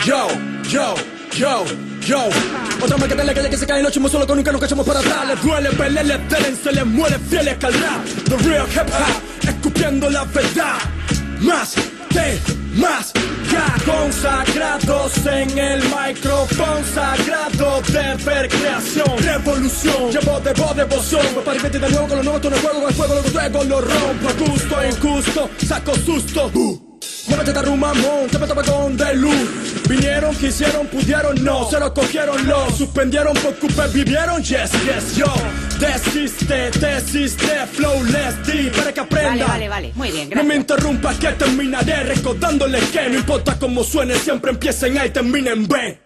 Otra vez que dele que se cae el ocho, solo con nunca nos echamos para atrás. Les duele, pelele, delen, se les muere fieles que al rap. The real hip hop, escupiendo la verdad. Más ya consagrados en el micrófono sagrado de ver creación, revolución. Llevo devoción, me parece de nuevo con lo nuevo, todo el juego, con el fuego, lo traigo, lo rompo. A gusto, injusto, saco susto. Muévete de rumamón, te meto con de luz. Vinieron, quisieron, pudieron, no. Se lo cogieron, lo suspendieron, por culpa vivieron. Yes, yo. Desiste, flowless, deep, para que aprenda. Vale, muy bien, gracias. No me interrumpas que terminaré recordándole que no importa cómo suene, siempre empieza en A y termina en B.